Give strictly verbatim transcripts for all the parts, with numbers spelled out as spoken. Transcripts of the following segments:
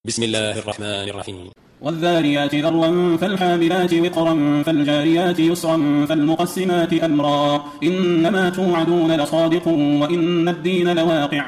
بسم الله الرحمن الرحيم. والذاريات ذروا فالحاملات وقرا فالجاريات يسرا فالمقسمات أمرا إنما توعدون لصادق وإن الدين لواقع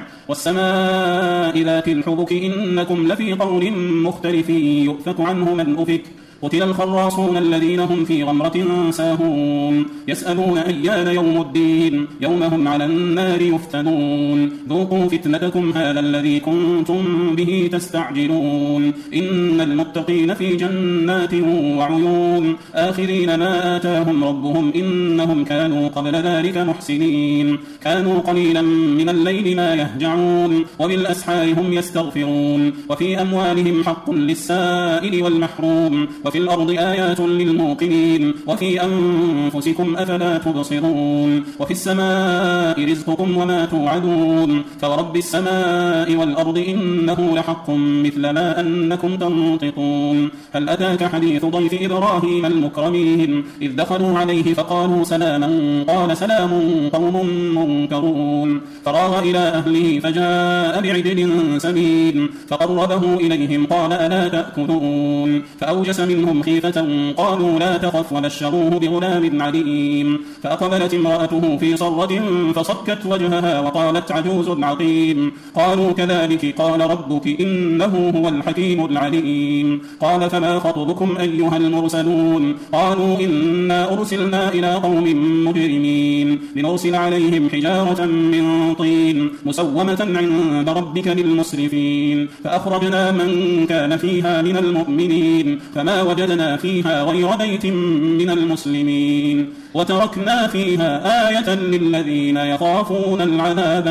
والسماء ذات الحبك إنكم لفي قول مختلف يؤفك عنه من أفك قتل الخراصون الذين هم في غمرة ساهون يسألون أيان يوم الدين يوم هم على النار يفتنون ذوقوا فتنتكم هذا الذي كنتم به تستعجلون إن المتقين في جنات وعيون آخذين ما آتاهم ربهم إنهم كانوا قبل ذلك محسنين كانوا قليلا من الليل ما يهجعون وبالأسحار هم يستغفرون وفي أموالهم حق للسائل والمحروم وفي الأرض آيات للموقنين وفي أنفسكم أفلا تبصرون وفي السماء رزقكم وما توعدون فورب السماء والأرض إنه لحق مثل ما أنكم تنطقون هل أتاك حديث ضيف إبراهيم المكرمين إذ دخلوا عليه فقالوا سلاما قال سلام قوم منكرون فراغ إلى أهله فجاء بعجل سمين فقربه إليهم قال ألا تأكلون فأوجس منهم خيفة قالوا لا تخف وبشروه بغلام عليم فأقبلت امرأته في صرة فصكت وجهها وقالت عجوز عقيم قالوا كذلك قال ربك إنه هو الحكيم العليم قال فما خطبكم أيها المرسلون قالوا إنا أرسلنا إلى قوم مجرمين لنرسل عليهم حجارة من طين مسومة عند ربك للمسرفين فأخرجنا من كان فيها من المؤمنين فما وجدنا فيها غير بيت من المسلمين وتركنا فيها آية للذين يخافون العذاب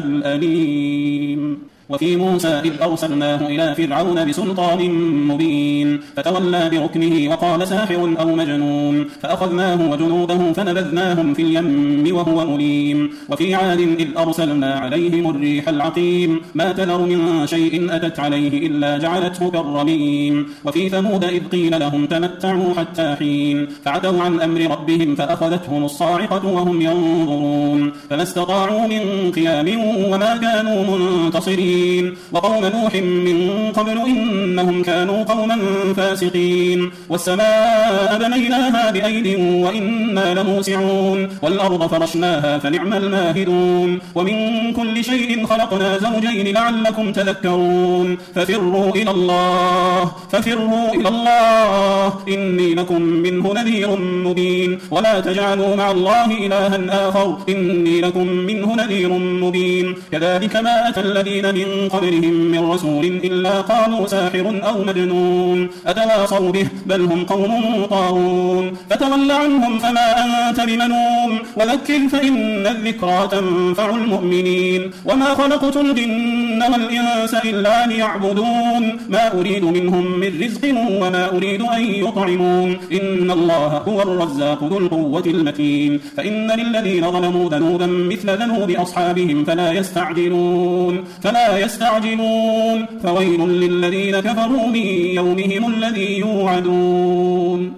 الأليم وفي موسى إذ أرسلناه إلى فرعون بسلطان مبين فتولى بركنه وقال ساحر أو مجنون فأخذناه وجنوده فنبذناهم في اليم وهو مليم وفي عاد إذ أرسلنا عليهم الريح العقيم ما تذر من شيء أتت عليه إلا جعلته كالرميم وفي ثمود إذ قيل لهم تمتعوا حتى حين فعتوا عن أمر ربهم فأخذتهم الصاعقة وهم ينظرون فما استطاعوا من قيام وما كانوا منتصرين وقوم نوح من قبل إنهم كانوا قوما فاسقين والسماء بنيناها بأيد وإنا لموسعون والأرض فرشناها فنعم الماهدون ومن كل شيء خلقنا زوجين لعلكم تذكرون ففروا إلى الله ففروا إلى الله إني لكم منه نذير مبين ولا تجعلوا مع الله إلها آخر إني لكم منه نذير مبين كذلك ما أتى الذين من قبلهم من رسول إلا قالوا ساحر أو مجنون أتواصوا به بل هم قوم طاغون فتول عنهم فما أنت بمنوم وذكر فإن الذكرى تنفع المؤمنين وما خلقت الجن والإنس إلا ليعبدون ما أريد منهم من رزق وما أريد أن يطعمون إن الله هو الرزاق ذو القوة المتين فإن للذين ظلموا ذنوبا مثل ذنوب أصحابهم فلا يستعجلون فلا يستعجلون فويل للذين كفروا من يومهم الذي يوعدون.